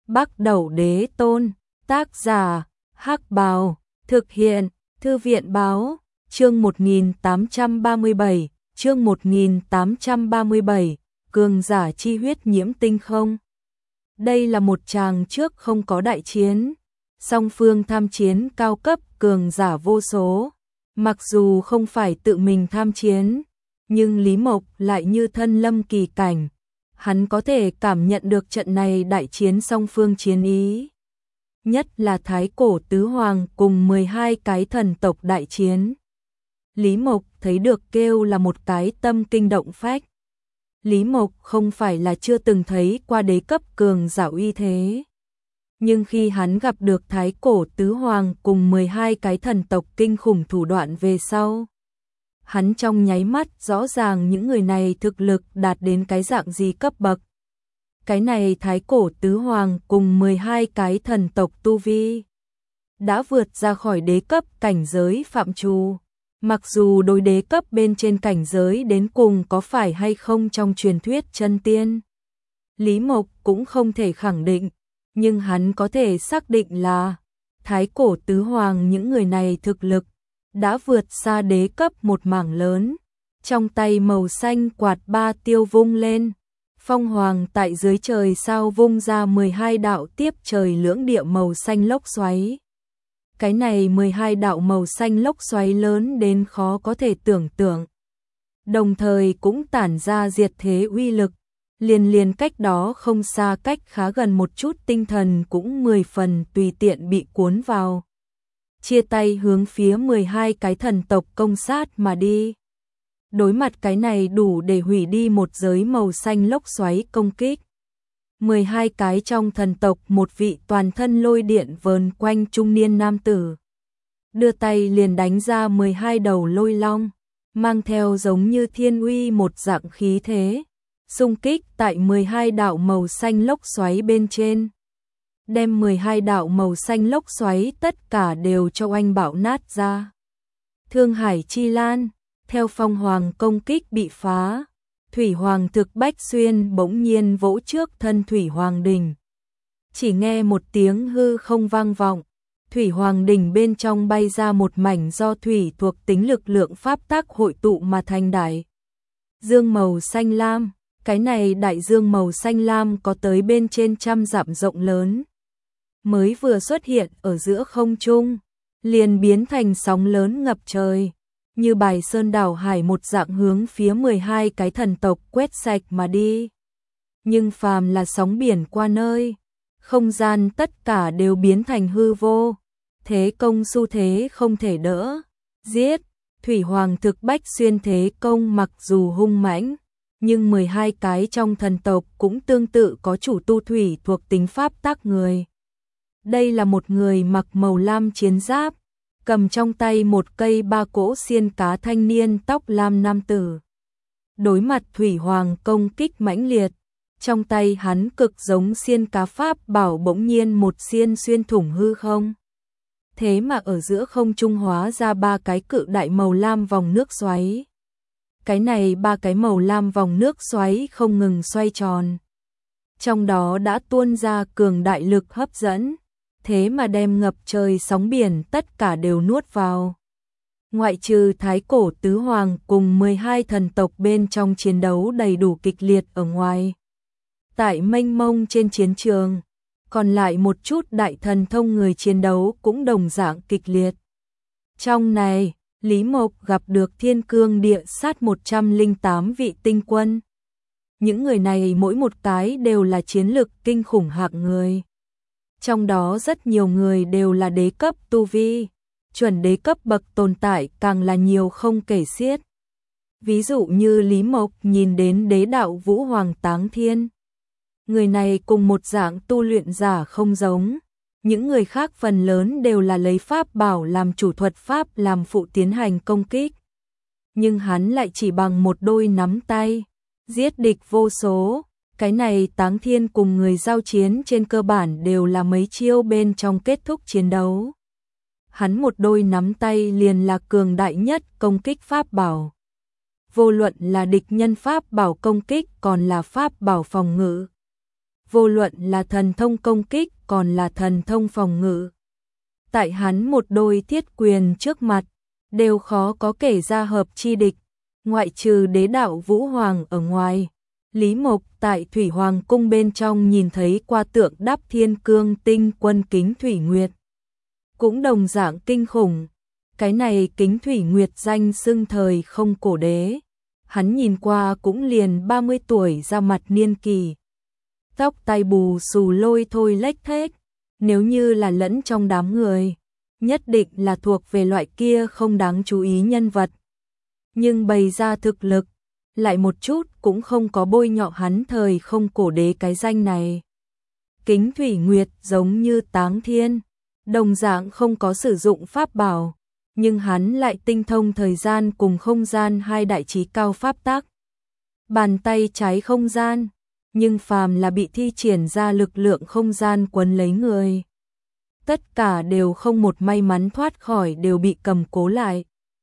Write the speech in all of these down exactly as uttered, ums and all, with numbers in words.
Bắc Đẩu Đế Tôn, tác giả, Hắc Bào, thực hiện, Thư viện Báo, chương một nghìn tám trăm ba mươi bảy, chương một nghìn tám trăm ba mươi bảy, cường giả chi huyết nhiễm tinh không. Đây là một tràng trước không có đại chiến, song phương tham chiến cao cấp cường giả vô số, mặc dù không phải tự mình tham chiến, nhưng Lý Mộc lại như thân lâm kỳ cảnh, hắn có thể cảm nhận được trận này đại chiến song phương chiến ý. Nhất là Thái Cổ Tứ Hoàng cùng mười hai cái thần tộc đại chiến. Lý Mộc thấy được kêu là một cái tâm kinh động phách. Lý Mộc không phải là chưa từng thấy qua đế cấp cường giả uy thế. Nhưng khi hắn gặp được Thái Cổ Tứ Hoàng cùng mười hai cái thần tộc kinh khủng thủ đoạn về sau, hắn trong nháy mắt rõ ràng những người này thực lực đạt đến cái dạng gì cấp bậc. Cái này Thái Cổ Tứ Hoàng cùng mười hai cái thần tộc tu vi đã vượt ra khỏi đế cấp cảnh giới phạm trù. Mặc dù đối đế cấp bên trên cảnh giới đến cùng có phải hay không trong truyền thuyết chân tiên, Lý Mộc cũng không thể khẳng định, nhưng hắn có thể xác định là Thái Cổ Tứ Hoàng những người này thực lực đã vượt xa đế cấp một mảng lớn. Trong tay màu xanh quạt ba tiêu vung lên, Phong Hoàng tại dưới trời sao vung ra mười hai đạo tiếp trời lưỡng địa màu xanh lốc xoáy. Cái này mười hai đạo màu xanh lốc xoáy lớn đến khó có thể tưởng tượng. Đồng thời cũng tản ra diệt thế uy lực, liền liền cách đó không xa cách khá gần một chút tinh thần cũng mười phần tùy tiện bị cuốn vào. Chia tay hướng phía mười hai cái thần tộc công sát mà đi. Đối mặt cái này đủ để hủy đi một giới màu xanh lốc xoáy công kích. mười hai cái trong thần tộc một vị toàn thân lôi điện vờn quanh trung niên nam tử. Đưa tay liền đánh ra mười hai đầu lôi long, mang theo giống như thiên uy một dạng khí thế, xung kích tại mười hai đạo màu xanh lốc xoáy bên trên. Đem mười hai đạo màu xanh lốc xoáy tất cả đều cho oanh bạo nát ra. Thương Hải Chi Lan, theo Phong Hoàng công kích bị phá, Thủy Hoàng thực bách xuyên bỗng nhiên vỗ trước thân Thủy Hoàng đỉnh. Chỉ nghe một tiếng hư không vang vọng, Thủy Hoàng đỉnh bên trong bay ra một mảnh do thủy thuộc tính lực lượng pháp tắc hội tụ mà thành đại dương màu xanh lam. Cái này đại dương màu xanh lam có tới bên trên trăm dặm rộng lớn. Mới vừa xuất hiện ở giữa không trung, liền biến thành sóng lớn ngập trời, như bài sơn đảo hải một dạng hướng phía mười hai cái thần tộc quét sạch mà đi. Nhưng phàm là sóng biển qua nơi, không gian tất cả đều biến thành hư vô, thế công xu thế không thể đỡ. Giết, Thủy Hoàng thực bách xuyên thế công mặc dù hung mãnh, nhưng mười hai cái trong thần tộc cũng tương tự có chủ tu thủy thuộc tính pháp tắc người. Đây là một người mặc màu lam chiến giáp, cầm trong tay một cây ba cỗ xiên cá thanh niên tóc lam nam tử. Đối mặt Thủy Hoàng công kích mãnh liệt, trong tay hắn cực giống xiên cá pháp bảo bỗng nhiên một xiên xuyên thủng hư không. Thế mà ở giữa không trung hóa ra ba cái cự đại màu lam vòng nước xoáy. Cái này ba cái màu lam vòng nước xoáy không ngừng xoay tròn. Trong đó đã tuôn ra cường đại lực hấp dẫn, thế mà đem ngập trời sóng biển tất cả đều nuốt vào. Ngoại trừ Thái Cổ Tứ Hoàng cùng mười hai thần tộc bên trong chiến đấu đầy đủ kịch liệt ở ngoài. Tại mênh mông trên chiến trường, còn lại một chút đại thần thông người chiến đấu cũng đồng dạng kịch liệt. Trong này, Lý Mộc gặp được Thiên Cương Địa Sát một trăm lẻ tám vị tinh quân. Những người này mỗi một cái đều là chiến lực kinh khủng hạng người. Trong đó rất nhiều người đều là đế cấp tu vi, chuẩn đế cấp bậc tồn tại càng là nhiều không kể xiết. Ví dụ như Lý Mộc nhìn đến đế đạo Vũ Hoàng Táng Thiên. Người này cùng một dạng tu luyện giả không giống. Những người khác phần lớn đều là lấy pháp bảo làm chủ thuật pháp làm phụ tiến hành công kích. Nhưng hắn lại chỉ bằng một đôi nắm tay, giết địch vô số. Cái này Táng Thiên cùng người giao chiến trên cơ bản đều là mấy chiêu bên trong kết thúc chiến đấu. Hắn một đôi nắm tay liền là cường đại nhất công kích pháp bảo. Vô luận là địch nhân pháp bảo công kích còn là pháp bảo phòng ngự. vô luận là thần thông công kích còn là thần thông phòng ngự. Tại hắn một đôi thiết quyền trước mặt, đều khó có kể ra hợp chi địch, ngoại trừ đế đạo Vũ Hoàng ở ngoài. Lý Mộc tại Thủy Hoàng cung bên trong nhìn thấy qua tượng đắp thiên cương tinh quân Kính Thủy Nguyệt. Cũng đồng dạng kinh khủng, cái này Kính Thủy Nguyệt danh xưng thời không cổ đế. Hắn nhìn qua cũng liền ba mươi tuổi ra mặt niên kỳ. Tóc tai bù xù lôi thôi lếch thếch, nếu như là lẫn trong đám người, nhất định là thuộc về loại kia không đáng chú ý nhân vật. Nhưng bày ra thực lực, lại một chút cũng không có bôi nhọ hắn thời không cổ đế cái danh này. Kính Thủy Nguyệt giống như Táng Thiên, đồng dạng không có sử dụng pháp bảo, nhưng hắn lại tinh thông thời gian cùng không gian hai đại trí cao pháp tắc. Bàn tay trái không gian, nhưng phàm là bị thi triển ra lực lượng không gian quấn lấy người, tất cả đều không một may mắn thoát khỏi, đều bị cầm cố lại.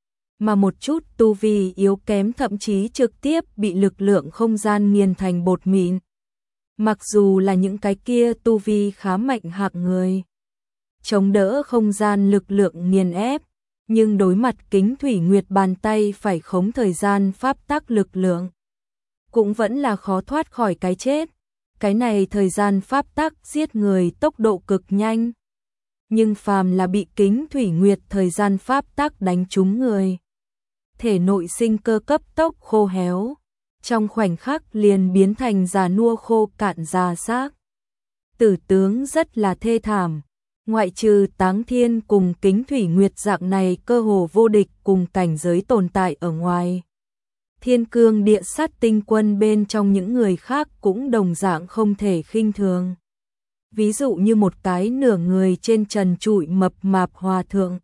Mà một chút tu vi yếu kém thậm chí trực tiếp bị lực lượng không gian nghiền thành bột mịn. Mặc dù là những cái kia tu vi khá mạnh hạng người, chống đỡ không gian lực lượng nghiền ép, nhưng đối mặt Kính Thủy Nguyệt bàn tay phải khống thời gian pháp tắc lực lượng, cũng vẫn là khó thoát khỏi cái chết. Cái này thời gian pháp tắc giết người tốc độ cực nhanh, nhưng phàm là bị Kính Thủy Nguyệt thời gian pháp tắc đánh trúng người, thể nội sinh cơ cấp tốc khô héo, trong khoảnh khắc liền biến thành già nua khô cạn già xác. Tử tướng rất là thê thảm, ngoại trừ Táng Thiên cùng Kính Thủy Nguyệt dạng này cơ hồ vô địch cùng cảnh giới tồn tại ở ngoài. Thiên Cương Địa Sát Tinh Quân bên trong những người khác cũng đồng dạng không thể khinh thường. Ví dụ như một cái nửa người trên trần trụi mập mạp hòa thượng.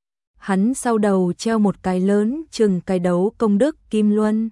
Hắn sau đầu treo một cái lớn chừng cái đấu công đức kim luân.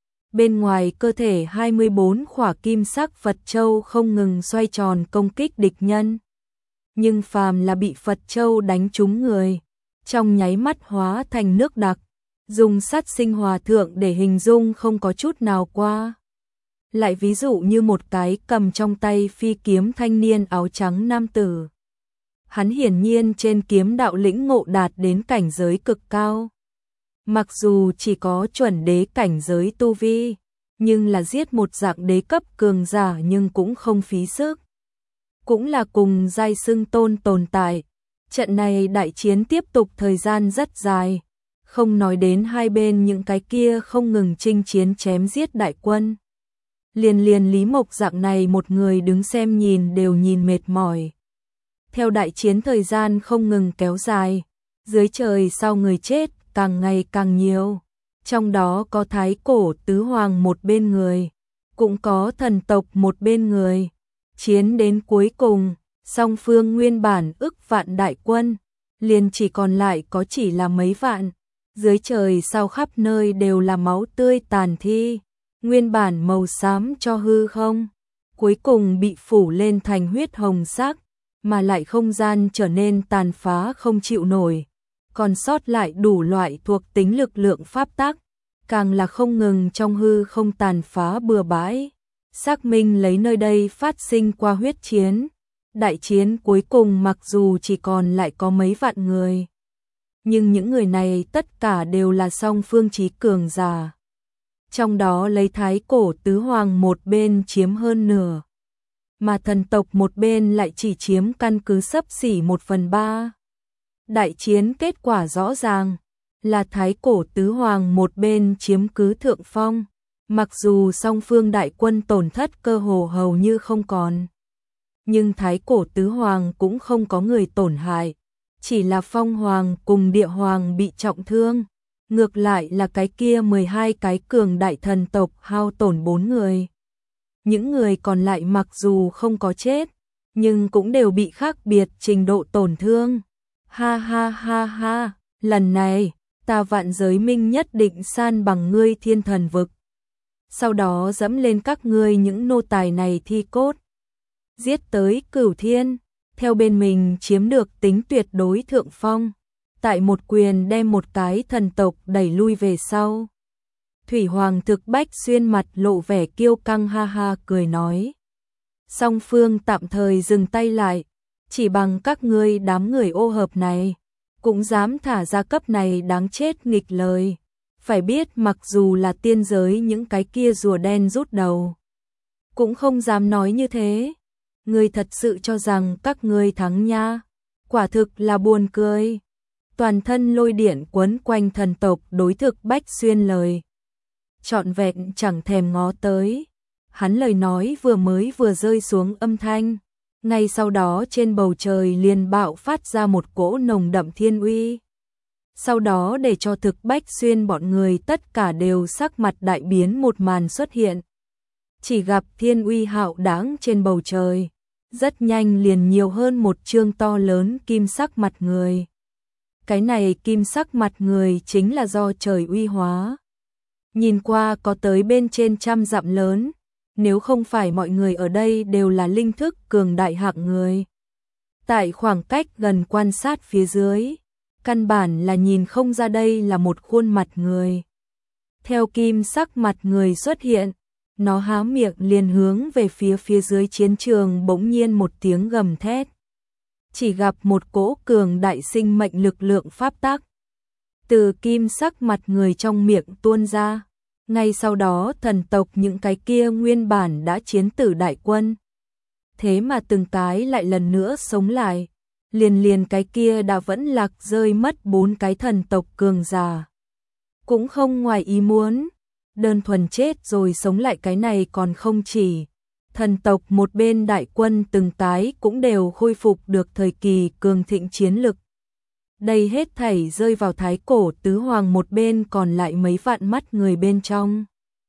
Bên ngoài cơ thể hai mươi bốn khỏa kim sắc Phật Châu không ngừng xoay tròn công kích địch nhân. Nhưng phàm là bị Phật Châu đánh trúng người, trong nháy mắt hóa thành nước đặc, dùng sát sinh hòa thượng để hình dung không có chút nào qua. Lại ví dụ như một cái cầm trong tay phi kiếm thanh niên áo trắng nam tử. Hắn hiển nhiên trên kiếm đạo lĩnh ngộ đạt đến cảnh giới cực cao. Mặc dù chỉ có chuẩn đế cảnh giới tu vi, nhưng là giết một dạng đế cấp cường giả nhưng cũng không phí sức. Cũng là cùng giai xưng tôn tồn tại. Trận này đại chiến tiếp tục thời gian rất dài, không nói đến hai bên những cái kia không ngừng chinh chiến chém giết đại quân. Liền liền Lý Mộc dạng này một người đứng xem nhìn đều nhìn mệt mỏi. Theo đại chiến thời gian không ngừng kéo dài, dưới trời sau người chết càng ngày càng nhiều. Trong đó có thái cổ tứ hoàng một bên người, cũng có thần tộc một bên người. Chiến đến cuối cùng, song phương nguyên bản ức vạn đại quân, liền chỉ còn lại có chỉ là mấy vạn. Dưới trời sau khắp nơi đều là máu tươi tàn thi, nguyên bản màu xám cho hư không, cuối cùng bị phủ lên thành huyết hồng sắc, mà lại không gian trở nên tàn phá không chịu nổi, còn sót lại đủ loại thuộc tính lực lượng pháp tắc, càng là không ngừng trong hư không tàn phá bừa bãi, xác minh lấy nơi đây phát sinh qua huyết chiến. Đại chiến cuối cùng mặc dù chỉ còn lại có mấy vạn người, nhưng những người này tất cả đều là song phương chí cường giả. Trong đó lấy thái cổ tứ hoàng một bên chiếm hơn nửa, mà thần tộc một bên lại chỉ chiếm căn cứ xấp xỉ một phần ba. Đại chiến kết quả rõ ràng là thái cổ tứ hoàng một bên chiếm cứ thượng phong, mặc dù song phương đại quân tổn thất cơ hồ hầu như không còn. Nhưng thái cổ tứ hoàng cũng không có người tổn hại, chỉ là phong hoàng cùng địa hoàng bị trọng thương. Ngược lại là cái kia mười hai cái cường đại thần tộc hao tổn bốn người. Những người còn lại mặc dù không có chết, nhưng cũng đều bị khác biệt trình độ tổn thương. Ha ha ha ha, lần này, ta Vạn Giới Minh nhất định san bằng ngươi thiên thần vực. Sau đó dẫm lên các ngươi những nô tài này thi cốt. Giết tới cửu thiên, theo bên mình chiếm được tính tuyệt đối thượng phong. Tại một quyền đem một cái thần tộc đẩy lui về sau. Thủy Hoàng Thực Bách Xuyên mặt lộ vẻ kiêu căng ha ha cười nói. Song phương tạm thời dừng tay lại, chỉ bằng các ngươi đám người ô hợp này, cũng dám thả ra cấp này đáng chết nghịch lời. Phải biết mặc dù là tiên giới những cái kia rùa đen rút đầu, cũng không dám nói như thế. Ngươi thật sự cho rằng các ngươi thắng nha? Quả thực là buồn cười. Toàn thân lôi điện quấn quanh thần tộc đối thực Bách Xuyên lời trọn vẹn chẳng thèm ngó tới. Hắn lời nói vừa mới vừa rơi xuống âm thanh, ngay sau đó trên bầu trời liền bạo phát ra một cỗ nồng đậm thiên uy. Sau đó để cho thực Bách Xuyên bọn người tất cả đều sắc mặt đại biến, một màn xuất hiện. Chỉ gặp thiên uy hạo đãng trên bầu trời, rất nhanh liền nhiều hơn một chương to lớn kim sắc mặt người. Cái này kim sắc mặt người chính là do trời uy hóa. Nhìn qua có tới bên trên trăm dặm lớn, nếu không phải mọi người ở đây đều là linh thức cường đại hạng người. Tại khoảng cách gần quan sát phía dưới, căn bản là nhìn không ra đây là một khuôn mặt người. Theo kim sắc mặt người xuất hiện, nó há miệng liền hướng về phía phía dưới chiến trường, bỗng nhiên một tiếng gầm thét. Chỉ gặp một cỗ cường đại sinh mệnh lực lượng pháp tắc từ kim sắc mặt người trong miệng tuôn ra. Ngay sau đó thần tộc những cái kia nguyên bản đã chiến tử đại quân, thế mà từng tái lại lần nữa sống lại. Liền liền cái kia đã vẫn lạc rơi mất bốn cái thần tộc cường giả, cũng không ngoài ý muốn. Đơn thuần chết rồi sống lại cái này còn không chỉ. Thần tộc một bên đại quân từng tái cũng đều khôi phục được thời kỳ cường thịnh chiến lực. Đây hết thảy rơi vào thái cổ tứ hoàng một bên còn lại mấy vạn mắt người bên trong.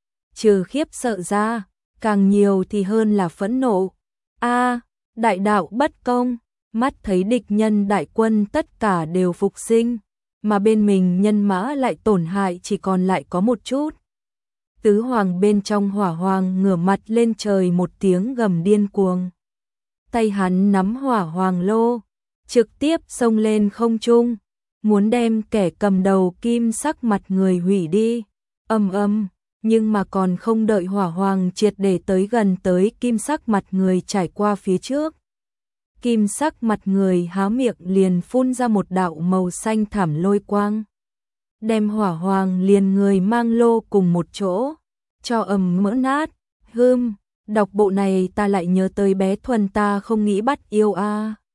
Trừ khiếp sợ ra, càng nhiều thì hơn là phẫn nộ. A, đại đạo bất công, mắt thấy địch nhân đại quân tất cả đều phục sinh, mà bên mình nhân mã lại tổn hại chỉ còn lại có một chút. Tứ hoàng bên trong hỏa hoàng ngửa mặt lên trời một tiếng gầm điên cuồng. Tay hắn nắm hỏa hoàng lô, trực tiếp xông lên không trung, muốn đem kẻ cầm đầu kim sắc mặt người hủy đi. Ầm ầm, nhưng mà còn không đợi hỏa hoàng triệt để tới gần tới kim sắc mặt người trải qua phía trước. Kim sắc mặt người há miệng liền phun ra một đạo màu xanh thảm lôi quang, đem hỏa hoàng liền người mang lô cùng một chỗ cho ầm mỡ nát. Hừm, đọc bộ này ta lại nhớ tới bé Thuần ta không nghĩ bắt yêu a.